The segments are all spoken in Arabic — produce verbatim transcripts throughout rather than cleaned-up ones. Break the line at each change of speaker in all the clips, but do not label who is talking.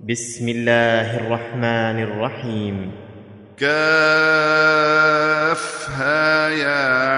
بسم الله الرحمن الرحيم.
كافها يا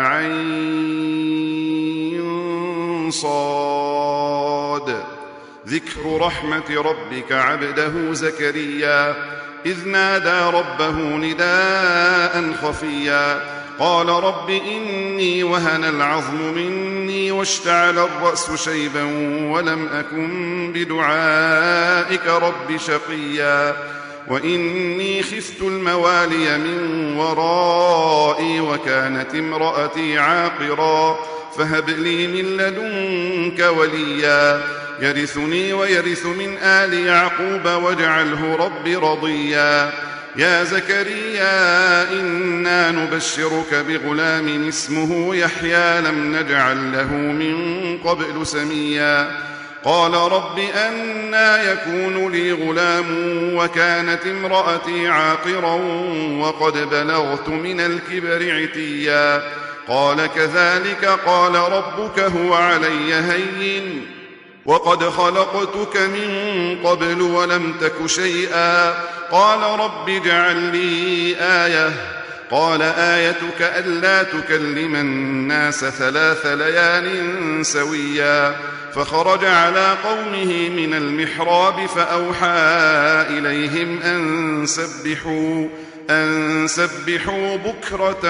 عين صاد. ذكر رحمة ربك عبده زكريا إذ نادى ربه نداء خفيا قال رب إني وهن العظم مني واشتعل الرأس شيبا ولم أكن بدعائك رب شقيا وإني خفت الموالي من ورائي وكانت امرأتي عاقرا فهب لي من لدنك وليا يرثني ويرث من آل يعقوب واجعله رب رضيا يا زكريا إنا نبشرك بغلام اسمه يحيى لم نجعل له من قبل سميا قال رب أنى يكون لي غلام وكانت امرأتي عاقرا وقد بلغت من الكبر عتيا قال كذلك قال ربك هو علي هين وقد خلقتك من قبل ولم تك شيئا قال رب اجعل لي آية قال آيتك ألا تكلم الناس ثلاث ليال سويا فخرج على قومه من المحراب فأوحى إليهم أن سبحوا, أن سبحوا بكرة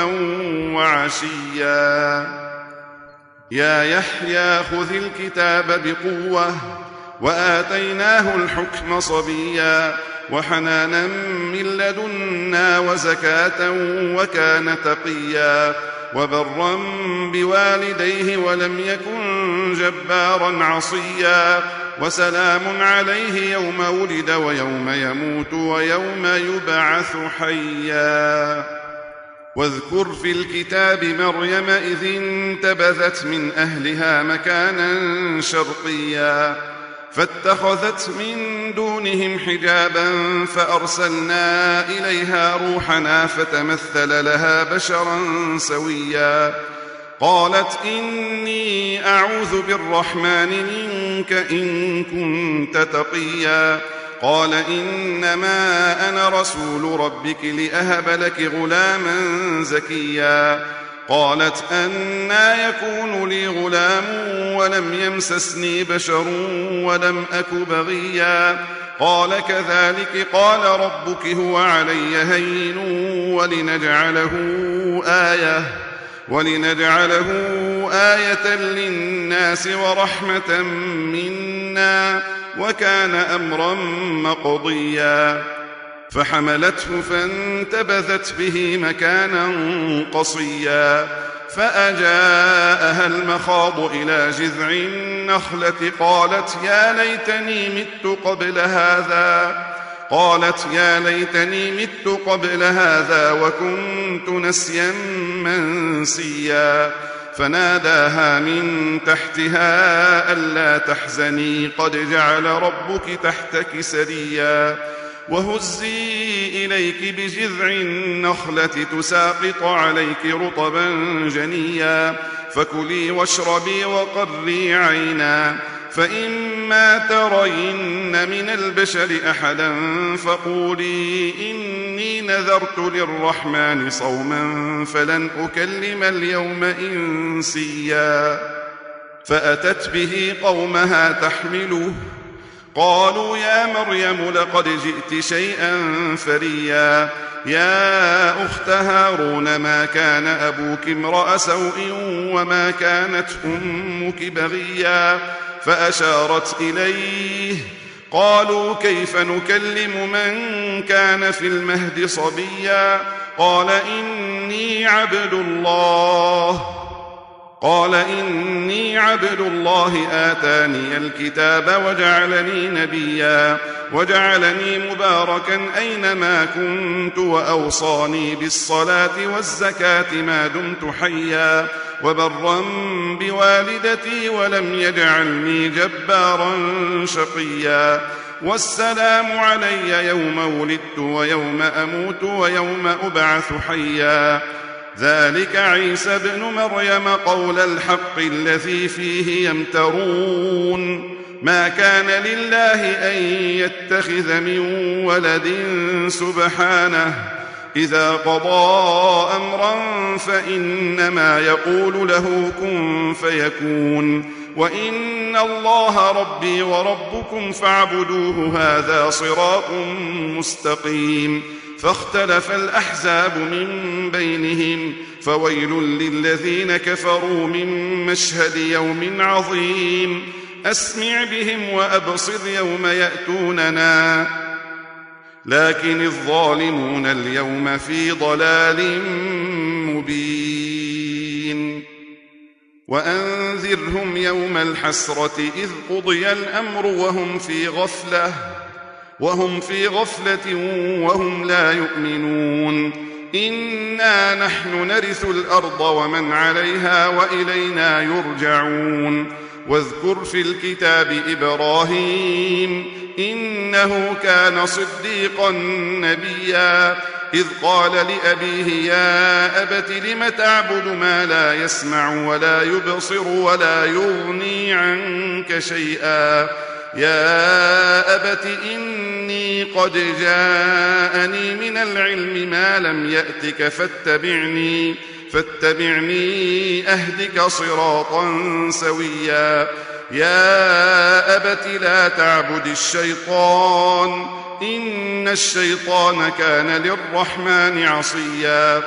وعشيا يا يحيى خذ الكتاب بقوة وآتيناه الحكم صبيا وحنانا من لدنا وزكاة وكان تقيا وبرا بوالديه ولم يكن جبارا عصيا وسلام عليه يوم ولد ويوم يموت ويوم يبعث حيا واذكر في الكتاب مريم إذ انتبذت من أهلها مكانا شرقيا فاتخذت من دونهم حجابا فأرسلنا إليها روحنا فتمثل لها بشرا سويا قالت إني أعوذ بالرحمن منك إن كنت تقيا قال إنما أنا رسول ربك لأهب لك غلاما زكيا قالت أنى يكون لي غلام ولم يمسسني بشر ولم أك بغيا قال كذلك قال ربك هو علي هين ولنجعله آية ولنجعله آية للناس ورحمة منا وكان أمرا مقضيا فحملته فانتبذت به مكانا قصيا فأجاءها المخاض إلى جذع النخلة قالت يا ليتني مت قبل هذا قالت يا ليتني مت قبل هذا وكنت نسيا منسيا فناداها من تحتها ألا تحزني قد جعل ربك تحتك سريا وهزي إليك بجذع النخلة تساقط عليك رطبا جنيا فكلي واشربي وقري عينا فإما ترين من البشر أحدا فقولي إني نذرت للرحمن صوما فلن أكلم اليوم إنسيا فأتت به قومها تحمله قالوا يا مريم لقد جئت شيئا فريا يا أخت هارون ما كان أبوك امرأ سوء وما كانت أمك بغيا فأشارت إليه قالوا كيف نكلم من كان في المهد صبيا قال إني عبد الله قال إني عبد الله آتاني الكتاب وجعلني نبيا وجعلني مباركا أينما كنت وأوصاني بالصلاة والزكاة ما دمت حيا وبرا بوالدتي ولم يجعلني جبارا شقيا والسلام علي يوم ولدت ويوم أموت ويوم أبعث حيا ذلك عيسى ابن مريم قول الحق الذي فيه يمترون ما كان لله أن يتخذ من ولد سبحانه إذا قضى أمرا فإنما يقول له كن فيكون وإن الله ربي وربكم فاعبدوه هذا صراط مستقيم فاختلف الأحزاب من بينهم فويل للذين كفروا من مشهد يوم عظيم أسمع بهم وأبصر يوم يأتوننا لكن الظالمون اليوم في ضلال مبين وأنذرهم يوم الحسرة إذ قضي الأمر وهم في غفلة وهم في غفلة وهم لا يؤمنون إنا نحن نرث الأرض ومن عليها وإلينا يرجعون واذكر في الكتاب إبراهيم إنه كان صديقا نبيا إذ قال لأبيه يا أبت لم تعبد ما لا يسمع ولا يبصر ولا يغني عنك شيئا يا أبت إني قد جاءني من العلم ما لم يأتك فاتبعني فاتبعني أهدك صراطا سويا يا أبت لا تعبد الشيطان إن الشيطان كان للرحمن عصيا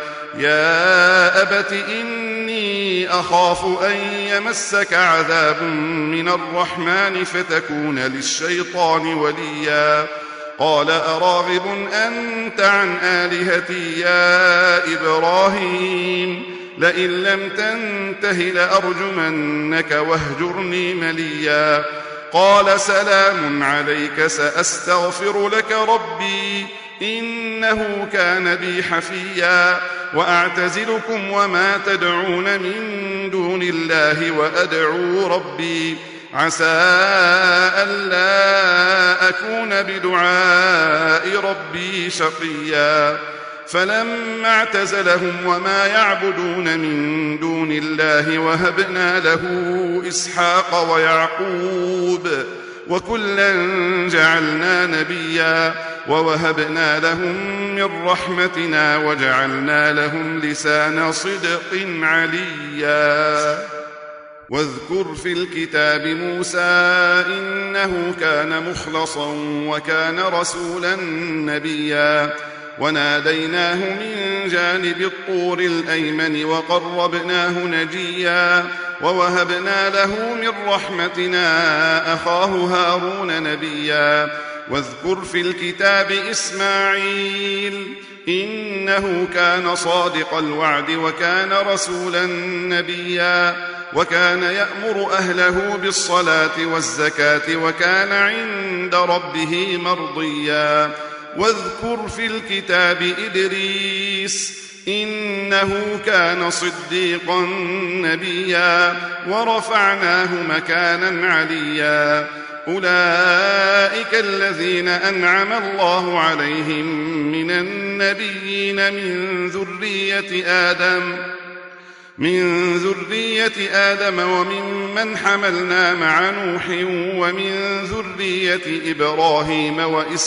يا أبت إني أخاف أن يمسك عذاب من الرحمن فتكون للشيطان وليا قال أراغب أنت عن آلهتي يا إبراهيم لئن لم تنته لأرجمنك واهجرني مليا قال سلام عليك سأستغفر لك ربي إنه كان بي حفيا وأعتزلكم وما تدعون من دون الله وأدعو ربي عسى ألا أكون بدعاء ربي شقيا فلما اعتزلهم وما يعبدون من دون الله وهبنا له إسحاق ويعقوب وكلا جعلنا نبيا ووهبنا لهم من رحمتنا وجعلنا لهم لسان صدق عليا واذكر في الكتاب موسى إنه كان مخلصا وكان رسولا نبيا وناديناه من جانب الطور الأيمن وقربناه نجيا ووهبنا له من رحمتنا أخاه هارون نبيا واذكر في الكتاب إسماعيل إنه كان صادق الوعد وكان رسولا نبيا وكان يأمر أهله بالصلاة والزكاة وكان عند ربه مرضيا واذكر في الكتاب إدريس إنه كان صديقا نبيا ورفعناه مكانا عليا أولئك الذين أنعم الله عليهم من النبيين من ذرية آدم من ذرية آدم وممن حملنا مع نوح ومن ذرية إبراهيم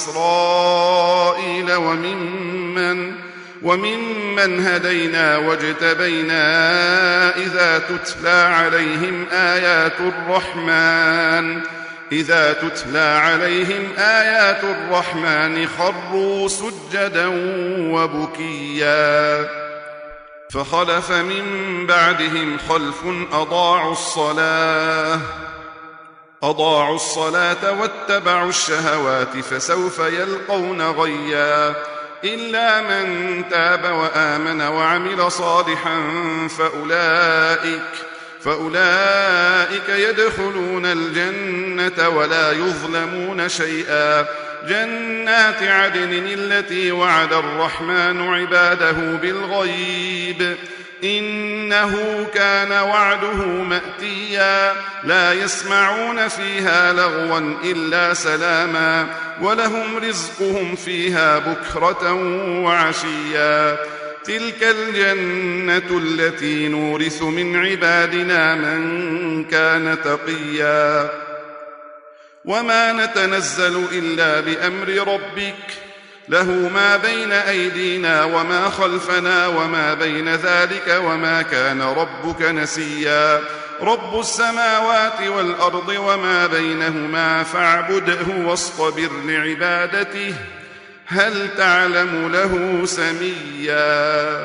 وإسرائيل وممن وممن هدينا واجتبينا إذا تتلى عليهم آيات الرحمن إذا تتلى عليهم آيات الرحمن خروا سجدا وبكيا فخلف من بعدهم خلف أضاعوا الصلاة أضاعوا الصلاة واتبعوا الشهوات فسوف يلقون غيا إلا من تاب وآمن وعمل صالحا فأولئك فأولئك يدخلون الجنة ولا يظلمون شيئا جنات عدن التي وعد الرحمن عباده بالغيب إنه كان وعده مأتيا لا يسمعون فيها لغوا إلا سلاما ولهم رزقهم فيها بكرة وعشيا تلك الجنة التي نورث من عبادنا من كان تقيا وما نتنزل إلا بأمر ربك له ما بين أيدينا وما خلفنا وما بين ذلك وما كان ربك نسيا رب السماوات والأرض وما بينهما فاعبده واصطبر لعبادته هل تعلم له سميا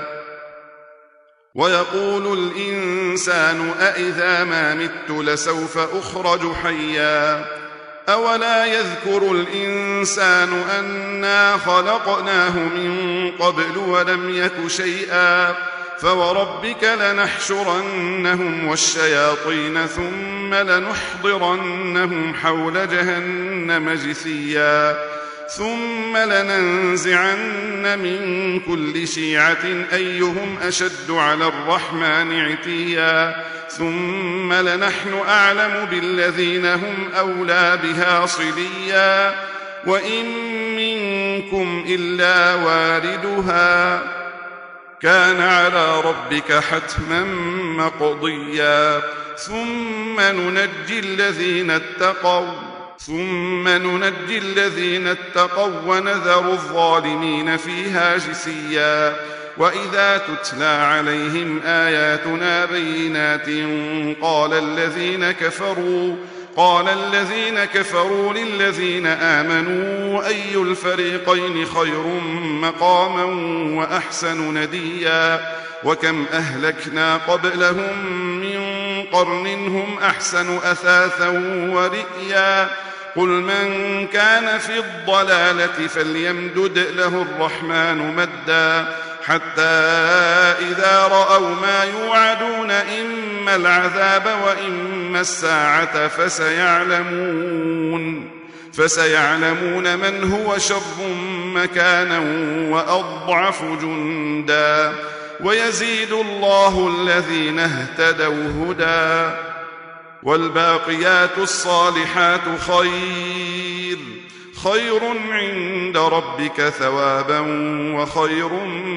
ويقول الإنسان أإذا ما مت لسوف أخرج حيا أولا يذكر الإنسان أنا خلقناه من قبل ولم يك شيئا فوربك لنحشرنهم والشياطين ثم لنحضرنهم حول جهنم جثيا ثم لننزعن من كل شيعة أيهم أشد على الرحمن عتيا ثم لنحن أعلم بالذين هم أولى بها صليا وإن منكم إلا واردها كان على ربك حتما مقضيا ثم ننجي الذين اتقوا ثم ننجي الذين اتقوا ونذر الظالمين فيها جثيا وإذا تتلى عليهم آياتنا بينات قال الذين كفروا قال الذين كفروا للذين آمنوا أي الفريقين خير مقاما وأحسن نديا وكم أهلكنا قبلهم من قرن هم أحسن أثاثا ورئيا قل من كان في الضلالة فليمدد له الرحمن مدا حتى إذا رأوا ما يوعدون إما العذاب وإما الساعة فسيعلمون فسيعلمون من هو شر مكانا وأضعف جندا ويزيد الله الذين اهتدوا هدى والباقيات الصالحات خير خير عند ربك ثوابا وخير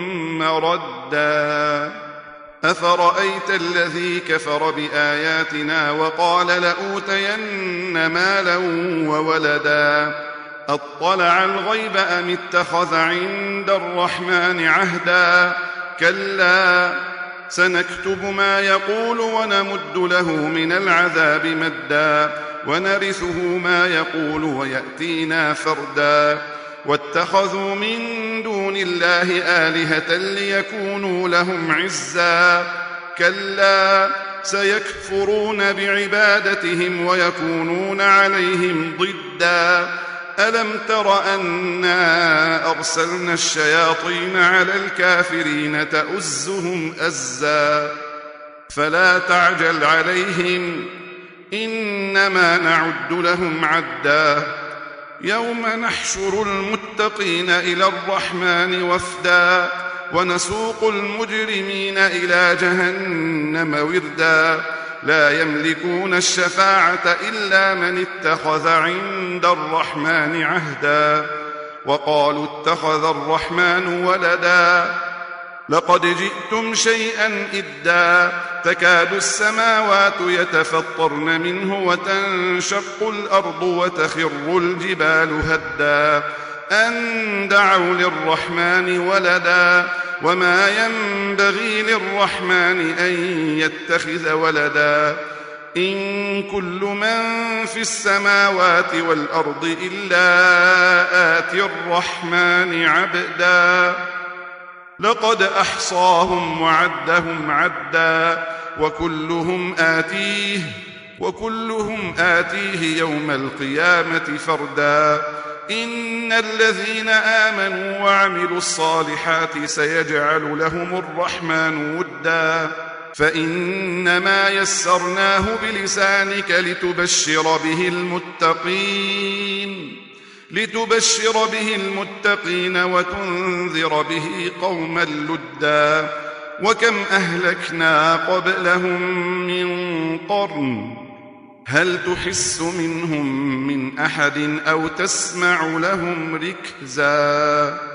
مردا أفرأيت الذي كفر بآياتنا وقال لأوتين مالا وولدا أطلع الغيب أم اتخذ عند الرحمن عهدا كلا سنكتب ما يقول ونمد له من العذاب مدا ونرثه ما يقول ويأتينا فردا واتخذوا من دون الله آلهة ليكونوا لهم عزا كلا سيكفرون بعبادتهم ويكونون عليهم ضدا ألم تر أنا أرسلنا الشياطين على الكافرين تؤزهم أزا فلا تعجل عليهم إنما نعد لهم عدا يوم نحشر المتقين إلى الرحمن وفدا ونسوق المجرمين إلى جهنم وردا لا يملكون الشفاعة إلا من اتخذ عند الرحمن عهدا وقالوا اتخذ الرحمن ولدا لقد جئتم شيئا إدا تكاد السماوات يتفطرن منه وتنشق الأرض وتخر الجبال هدا أن دعوا للرحمن ولدا وما ينبغي للرحمن أن يتخذ ولدا إن كل من في السماوات والأرض إلا آتي الرحمن عبدا لقد أحصاهم وعدهم عدا وكلهم آتيه وكلهم آتيه يوم القيامة فردا إن الذين آمنوا وعملوا الصالحات سيجعل لهم الرحمن ودا فإنما يسرناه بلسانك لتبشر به المتقين لتبشر به المتقين وتنذر به قوما لدا وكم أهلكنا قبلهم من قرن هل تحس منهم من أحد أو تسمع لهم ركزا